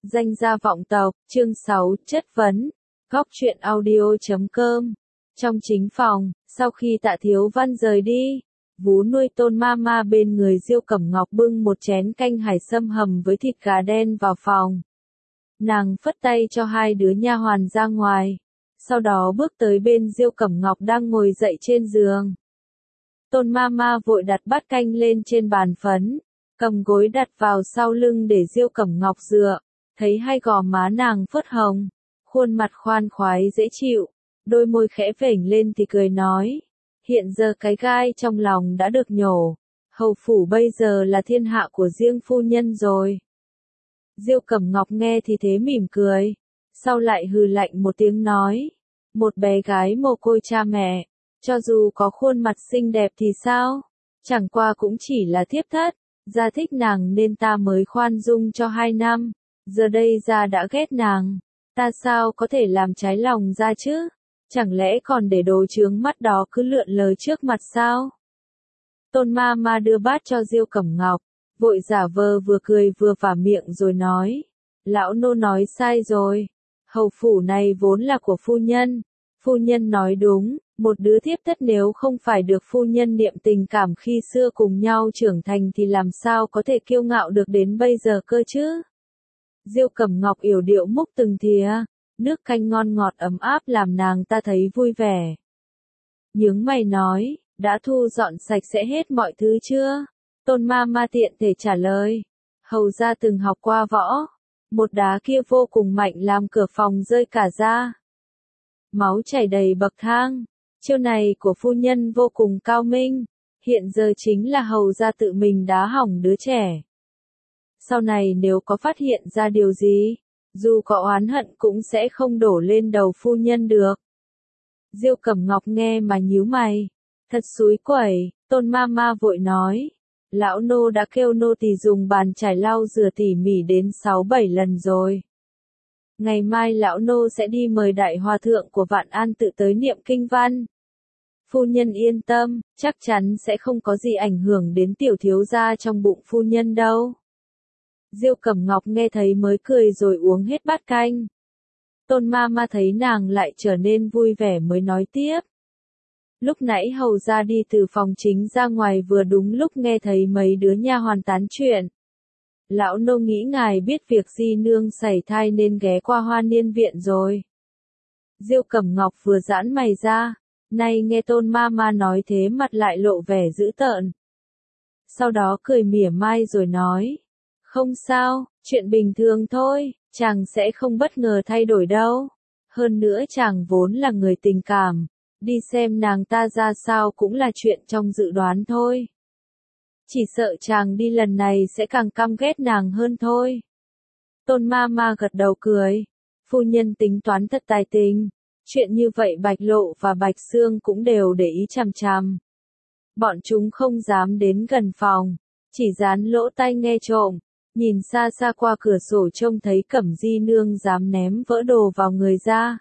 Danh gia vọng tộc, chương 6, chất vấn. Góc truyện audio.com. Trong chính phòng, sau khi Tạ Thiếu Văn rời đi, vú nuôi Tôn Mama bên người Diêu Cẩm Ngọc bưng một chén canh hải sâm hầm với thịt gà đen vào phòng. Nàng phất tay cho hai đứa nha hoàn ra ngoài, sau đó bước tới bên Diêu Cẩm Ngọc đang ngồi dậy trên giường. Tôn Mama vội đặt bát canh lên trên bàn phấn, cầm gối đặt vào sau lưng để Diêu Cẩm Ngọc dựa, thấy hai gò má nàng phớt hồng, khuôn mặt khoan khoái dễ chịu, đôi môi khẽ vểnh lên thì cười nói, hiện giờ cái gai trong lòng đã được nhổ, hầu phủ bây giờ là thiên hạ của riêng phu nhân rồi. Diêu Cẩm Ngọc nghe thì thế mỉm cười, sau lại hừ lạnh một tiếng nói, một bé gái mồ côi cha mẹ, cho dù có khuôn mặt xinh đẹp thì sao, chẳng qua cũng chỉ là thiếp thất, gia thích nàng nên ta mới khoan dung cho 2 năm, giờ đây gia đã ghét nàng, ta sao có thể làm trái lòng gia chứ, chẳng lẽ còn để đồ chướng mắt đó cứ lượn lờ trước mặt sao? Tôn Mama đưa bát cho Diêu Cẩm Ngọc, vội giả vờ vừa cười vừa vả miệng rồi nói, lão nô nói sai rồi, hầu phủ này vốn là của phu nhân nói đúng, một đứa thiếp thất nếu không phải được phu nhân niệm tình cảm khi xưa cùng nhau trưởng thành thì làm sao có thể kiêu ngạo được đến bây giờ cơ chứ? Diêu Cẩm Ngọc yểu điệu múc từng thìa, nước canh ngon ngọt ấm áp làm nàng ta thấy vui vẻ. Nhướng mày nói, đã thu dọn sạch sẽ hết mọi thứ chưa? Tôn Mama tiện thể trả lời, hầu gia từng học qua võ, một đá kia vô cùng mạnh làm cửa phòng rơi cả ra. Máu chảy đầy bậc thang, chiêu này của phu nhân vô cùng cao minh, hiện giờ chính là hầu gia tự mình đá hỏng đứa trẻ. Sau này nếu có phát hiện ra điều gì, dù có oán hận cũng sẽ không đổ lên đầu phu nhân được. Diêu Cẩm Ngọc nghe mà nhíu mày, thật xúi quẩy, Tôn Mama vội nói, lão nô đã kêu nô tỳ dùng bàn chải lau rửa tỉ mỉ đến 6-7 lần rồi. Ngày mai lão nô sẽ đi mời đại hòa thượng của Vạn An tự tới niệm kinh văn. Phu nhân yên tâm, chắc chắn sẽ không có gì ảnh hưởng đến tiểu thiếu gia trong bụng phu nhân đâu. Diêu Cẩm Ngọc nghe thấy mới cười rồi uống hết bát canh. Tôn Mama thấy nàng lại trở nên vui vẻ mới nói tiếp. Lúc nãy hầu gia đi từ phòng chính ra ngoài vừa đúng lúc nghe thấy mấy đứa nha hoàn tán chuyện. Lão nô nghĩ ngài biết việc di nương sảy thai nên ghé qua Hoa Niên viện rồi. Diêu Cẩm Ngọc vừa giãn mày ra, nay nghe Tôn Mama nói thế mặt lại lộ vẻ dữ tợn. Sau đó cười mỉa mai rồi nói, không sao, chuyện bình thường thôi, chàng sẽ không bất ngờ thay đổi đâu. Hơn nữa chàng vốn là người tình cảm, đi xem nàng ta ra sao cũng là chuyện trong dự đoán thôi. Chỉ sợ chàng đi lần này sẽ càng căm ghét nàng hơn thôi. Tôn Mama gật đầu cười, phu nhân tính toán thật tài tình, chuyện như vậy Bạch Lộ và Bạch Sương cũng đều để ý chằm chằm. Bọn chúng không dám đến gần phòng, chỉ dán lỗ tai nghe trộm, nhìn xa xa qua cửa sổ trông thấy Cẩm Di nương dám ném vỡ đồ vào người ra.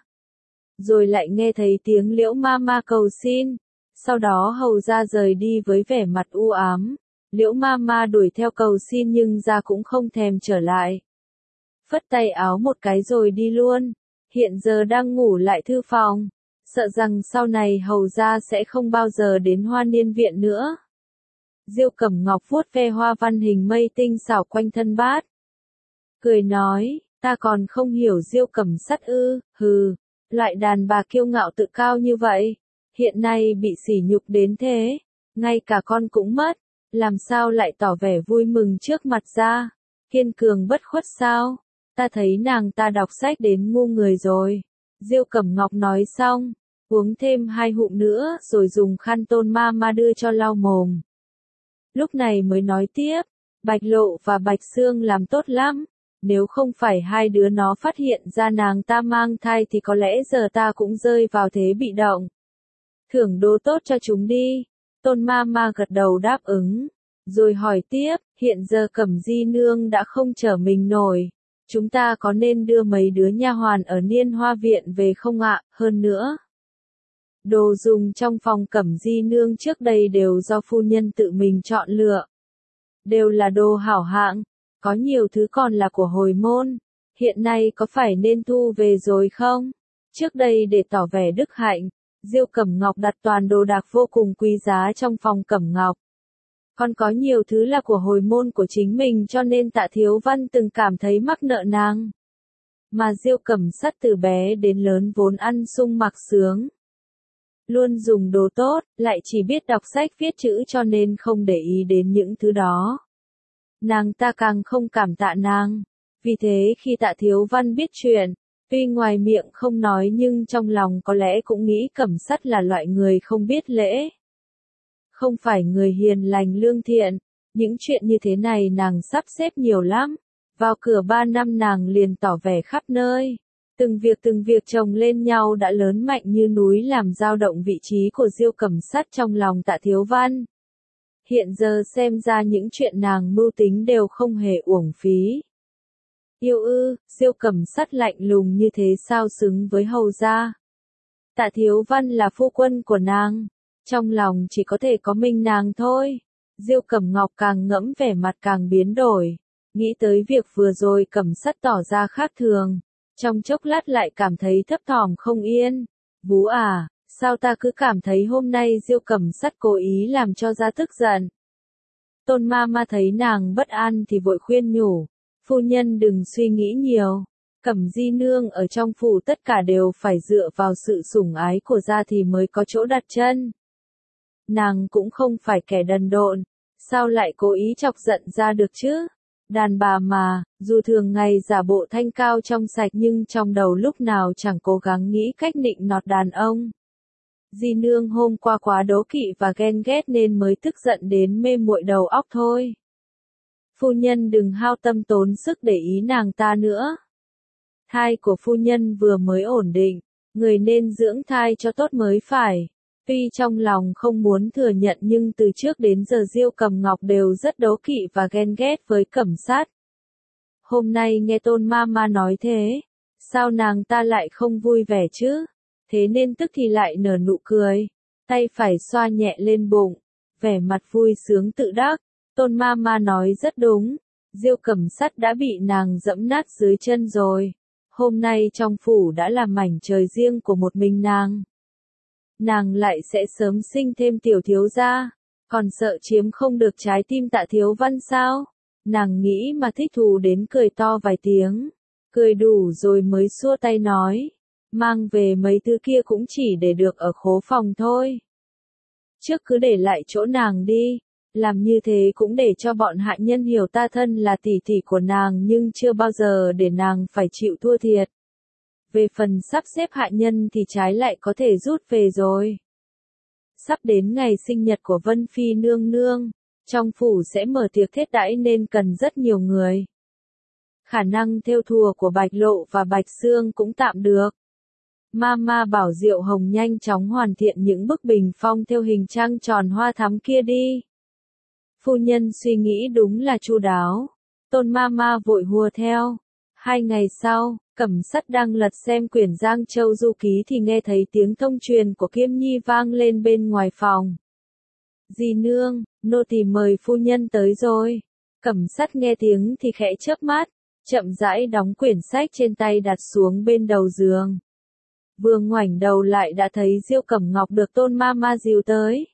Rồi lại nghe thấy tiếng Liễu Mama cầu xin, sau đó hầu gia rời đi với vẻ mặt u ám. Liễu Mama đuổi theo cầu xin nhưng ra cũng không thèm trở lại. Phất tay áo một cái rồi đi luôn, hiện giờ đang ngủ lại thư phòng, sợ rằng sau này hầu gia sẽ không bao giờ đến Hoa Niên viện nữa. Diêu Cẩm Ngọc vuốt ve hoa văn hình mây tinh xảo quanh thân bát. Cười nói, ta còn không hiểu Diêu Cẩm Sắt ư, hừ, loại đàn bà kiêu ngạo tự cao như vậy, hiện nay bị sỉ nhục đến thế, ngay cả con cũng mất. Làm sao lại tỏ vẻ vui mừng trước mặt ra, kiên cường bất khuất sao, ta thấy nàng ta đọc sách đến ngu người rồi. Diêu Cẩm Ngọc nói xong, uống thêm 2 ngụm nữa rồi dùng khăn Tôn Mama đưa cho lau mồm. Lúc này mới nói tiếp, Bạch Lộ và Bạch Sương làm tốt lắm, nếu không phải hai đứa nó phát hiện ra nàng ta mang thai thì có lẽ giờ ta cũng rơi vào thế bị động. Thưởng đồ tốt cho chúng đi. Tôn Mama gật đầu đáp ứng, rồi hỏi tiếp, hiện giờ Cẩm Di nương đã không trở mình nổi, chúng ta có nên đưa mấy đứa nha hoàn ở Niên Hoa viện về không ạ? Hơn nữa, đồ dùng trong phòng Cẩm Di nương trước đây đều do phu nhân tự mình chọn lựa, đều là đồ hảo hạng, có nhiều thứ còn là của hồi môn, hiện nay có phải nên thu về rồi không? Trước đây để tỏ vẻ đức hạnh, Diêu Cẩm Ngọc đặt toàn đồ đạc vô cùng quý giá trong phòng Cẩm Ngọc. Còn có nhiều thứ là của hồi môn của chính mình cho nên Tạ Thiếu Văn từng cảm thấy mắc nợ nàng. Mà Diêu Cẩm Sắt từ bé đến lớn vốn ăn sung mặc sướng. Luôn dùng đồ tốt, lại chỉ biết đọc sách viết chữ cho nên không để ý đến những thứ đó. Nàng ta càng không cảm tạ nàng. Vì thế khi Tạ Thiếu Văn biết chuyện, tuy ngoài miệng không nói nhưng trong lòng có lẽ cũng nghĩ Cẩm Sắt là loại người không biết lễ. Không phải người hiền lành lương thiện, những chuyện như thế này nàng sắp xếp nhiều lắm. Vào cửa 3 năm nàng liền tỏ vẻ khắp nơi. Từng việc chồng lên nhau đã lớn mạnh như núi làm dao động vị trí của Diêu Cẩm Sắt trong lòng Tạ Thiếu Văn. Hiện giờ xem ra những chuyện nàng mưu tính đều không hề uổng phí. Yêu ư, Diêu Cẩm Sắt lạnh lùng như thế sao xứng với hầu gia. Tạ Thiếu Văn là phu quân của nàng, trong lòng chỉ có thể có mình nàng thôi. Diêu Cẩm Ngọc càng ngẫm vẻ mặt càng biến đổi, nghĩ tới việc vừa rồi Cẩm Sắt tỏ ra khác thường, trong chốc lát lại cảm thấy thấp thỏm không yên. Vú à, sao ta cứ cảm thấy hôm nay Diêu Cẩm Sắt cố ý làm cho gia tức giận. Tôn ma ma thấy nàng bất an thì vội khuyên nhủ, phu nhân đừng suy nghĩ nhiều, Cẩm Di nương ở trong phủ tất cả đều phải dựa vào sự sủng ái của gia thì mới có chỗ đặt chân. Nàng cũng không phải kẻ đần độn, sao lại cố ý chọc giận ra được chứ? Đàn bà mà, dù thường ngày giả bộ thanh cao trong sạch nhưng trong đầu lúc nào chẳng cố gắng nghĩ cách nịnh nọt đàn ông. Di nương hôm qua quá đố kỵ và ghen ghét nên mới tức giận đến mê muội đầu óc thôi. Phu nhân đừng hao tâm tốn sức để ý nàng ta nữa. Thai của phu nhân vừa mới ổn định, người nên dưỡng thai cho tốt mới phải. Tuy trong lòng không muốn thừa nhận nhưng từ trước đến giờ Diêu Cẩm Ngọc đều rất đố kỵ và ghen ghét với Cẩm Sát. Hôm nay nghe Tôn ma ma nói thế, sao nàng ta lại không vui vẻ chứ? Thế nên tức thì lại nở nụ cười, tay phải xoa nhẹ lên bụng, vẻ mặt vui sướng tự đắc. Tôn ma ma nói rất đúng, Diêu Cẩm Sắt đã bị nàng dẫm nát dưới chân rồi. Hôm nay trong phủ đã là mảnh trời riêng của một mình nàng. Nàng lại sẽ sớm sinh thêm tiểu thiếu gia, còn sợ chiếm không được trái tim Tạ Thiếu Văn sao? Nàng nghĩ mà thích thú đến cười to vài tiếng, cười đủ rồi mới xua tay nói, mang về mấy thứ kia cũng chỉ để được ở khố phòng thôi. Trước cứ để lại chỗ nàng đi, làm như thế cũng để cho bọn hạ nhân hiểu ta thân là tỷ tỷ của nàng nhưng chưa bao giờ để nàng phải chịu thua thiệt. Về phần sắp xếp hạ nhân thì trái lại có thể rút về rồi. Sắp đến ngày sinh nhật của Vân Phi nương nương, trong phủ sẽ mở tiệc thiết đãi nên cần rất nhiều người. Khả năng thêu thùa của Bạch Lộ và Bạch Sương cũng tạm được. Mama bảo Diệu Hồng nhanh chóng hoàn thiện những bức bình phong theo hình trăng tròn hoa thắm kia đi. Phu nhân suy nghĩ đúng là chu đáo. Tôn Mama vội hùa theo. 2 ngày sau, Cẩm Sắt đang lật xem quyển Giang Châu Du Ký thì nghe thấy tiếng thông truyền của Kiêm Nhi vang lên bên ngoài phòng. Dì nương, nô tỳ mời phu nhân tới rồi. Cẩm Sắt nghe tiếng thì khẽ chớp mắt, chậm rãi đóng quyển sách trên tay đặt xuống bên đầu giường. Vừa ngoảnh đầu lại đã thấy Diêu Cẩm Ngọc được Tôn Mama dìu tới.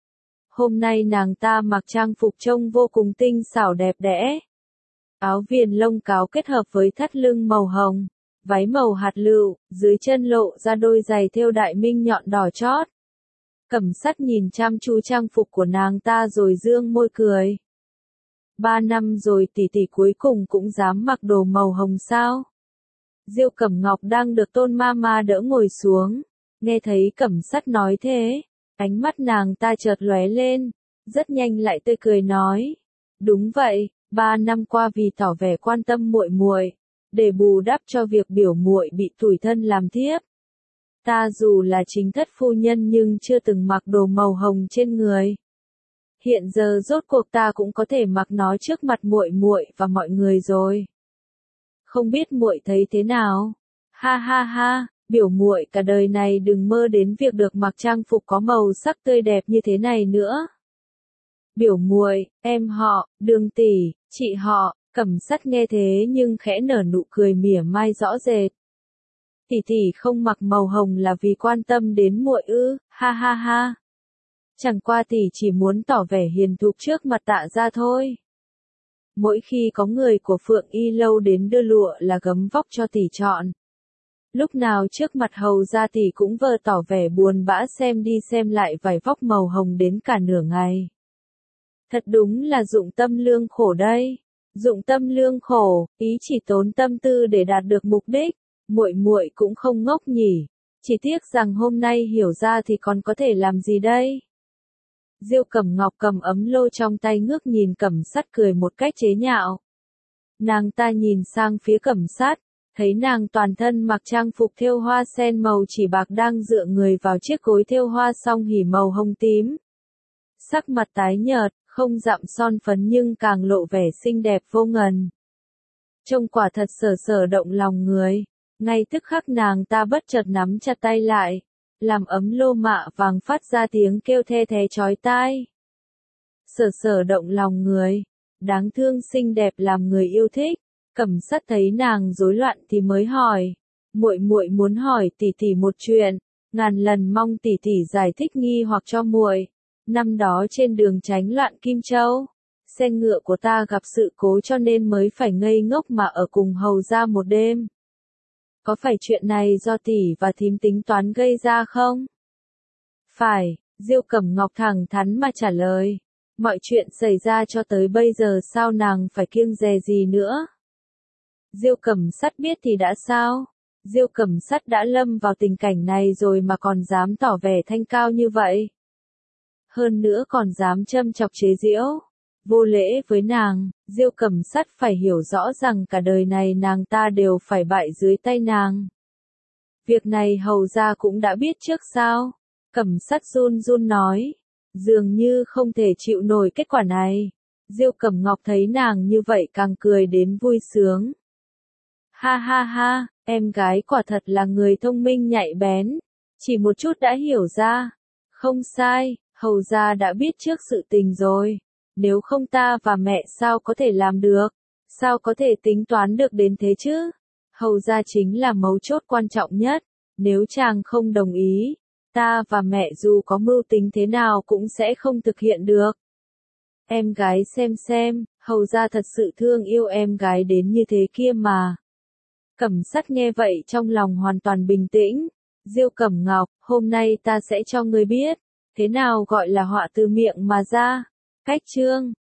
Hôm nay nàng ta mặc trang phục trông vô cùng tinh xảo đẹp đẽ. Áo viền lông cáo kết hợp với thắt lưng màu hồng, váy màu hạt lựu, dưới chân lộ ra đôi giày thêu đại minh nhọn đỏ chót. Cẩm Sắt nhìn chăm chú trang phục của nàng ta rồi dương môi cười. 3 năm rồi tỷ tỷ cuối cùng cũng dám mặc đồ màu hồng sao? Diêu Cẩm Ngọc đang được Tôn Mama đỡ ngồi xuống, nghe thấy Cẩm Sắt nói thế, ánh mắt nàng ta chợt lóe lên, rất nhanh lại tươi cười nói, đúng vậy, 3 năm qua vì tỏ vẻ quan tâm muội muội, để bù đắp cho việc biểu muội bị tủi thân làm thiếp. Ta dù là chính thất phu nhân nhưng chưa từng mặc đồ màu hồng trên người. Hiện giờ rốt cuộc ta cũng có thể mặc nó trước mặt muội muội và mọi người rồi. Không biết muội thấy thế nào? Ha ha ha, biểu muội cả đời này đừng mơ đến việc được mặc trang phục có màu sắc tươi đẹp như thế này nữa. Biểu muội, em họ, Đường tỷ, chị họ, Cẩm Sắt nghe thế nhưng khẽ nở nụ cười mỉa mai rõ rệt. Tỷ tỷ không mặc màu hồng là vì quan tâm đến muội ư, ha ha ha. Chẳng qua tỷ chỉ muốn tỏ vẻ hiền thục trước mặt Tạ gia thôi. Mỗi khi có người của Phượng Y Lâu đến đưa lụa là gấm vóc cho tỷ chọn. Lúc nào trước mặt hầu gia tỷ cũng vờ tỏ vẻ buồn bã xem đi xem lại vài vóc màu hồng đến cả nửa ngày. Thật đúng là dụng tâm lương khổ đây. Dụng tâm lương khổ, ý chỉ tốn tâm tư để đạt được mục đích. Muội cũng không ngốc nhỉ. Chỉ tiếc rằng hôm nay hiểu ra thì còn có thể làm gì đây? Diêu Cẩm Ngọc cầm ấm lô trong tay ngước nhìn Cẩm Sắt cười một cách chế nhạo. Nàng ta nhìn sang phía Cẩm Sắt, thấy nàng toàn thân mặc trang phục thêu hoa sen màu chỉ bạc đang dựa người vào chiếc gối thêu hoa song hỉ màu hồng tím. Sắc mặt tái nhợt, không dặm son phấn nhưng càng lộ vẻ xinh đẹp vô ngần. Trông quả thật sở động lòng người. Ngay tức khắc nàng ta bất chợt nắm chặt tay lại, làm ấm lô mạ vàng phát ra tiếng kêu the thé chói tai. Sở động lòng người, đáng thương xinh đẹp làm người yêu thích. Cẩm Sắt thấy nàng rối loạn thì mới hỏi, muội muốn hỏi tỷ tỷ một chuyện, ngàn lần mong tỷ tỷ giải thích nghi hoặc cho muội. Năm đó trên đường tránh loạn Kim Châu, xe ngựa của ta gặp sự cố cho nên mới phải ngây ngốc mà ở cùng hầu gia một đêm. Có phải chuyện này do tỷ và thím tính toán gây ra không? Phải, Diêu Cẩm Ngọc thẳng thắn mà trả lời. Mọi chuyện xảy ra cho tới bây giờ sao nàng phải kiêng dè gì nữa? Diêu Cẩm Sắt biết thì đã sao? Diêu Cẩm Sắt đã lâm vào tình cảnh này rồi mà còn dám tỏ vẻ thanh cao như vậy. Hơn nữa còn dám châm chọc chế giễu. Vô lễ với nàng, Diêu Cẩm Sắt phải hiểu rõ rằng cả đời này nàng ta đều phải bại dưới tay nàng. Việc này hầu gia cũng đã biết trước sao? Cẩm Sắt run run nói. Dường như không thể chịu nổi kết quả này. Diêu Cẩm Ngọc thấy nàng như vậy càng cười đến vui sướng. Ha ha ha, em gái quả thật là người thông minh nhạy bén. Chỉ một chút đã hiểu ra. Không sai, hầu gia đã biết trước sự tình rồi. Nếu không ta và mẹ sao có thể làm được? Sao có thể tính toán được đến thế chứ? Hầu gia chính là mấu chốt quan trọng nhất. Nếu chàng không đồng ý, ta và mẹ dù có mưu tính thế nào cũng sẽ không thực hiện được. Em gái xem, hầu gia thật sự thương yêu em gái đến như thế kia mà. Cẩm Sắt nghe vậy trong lòng hoàn toàn bình tĩnh. Diêu Cẩm Ngọc, hôm nay ta sẽ cho ngươi biết, thế nào gọi là họa từ miệng mà ra. Cách chương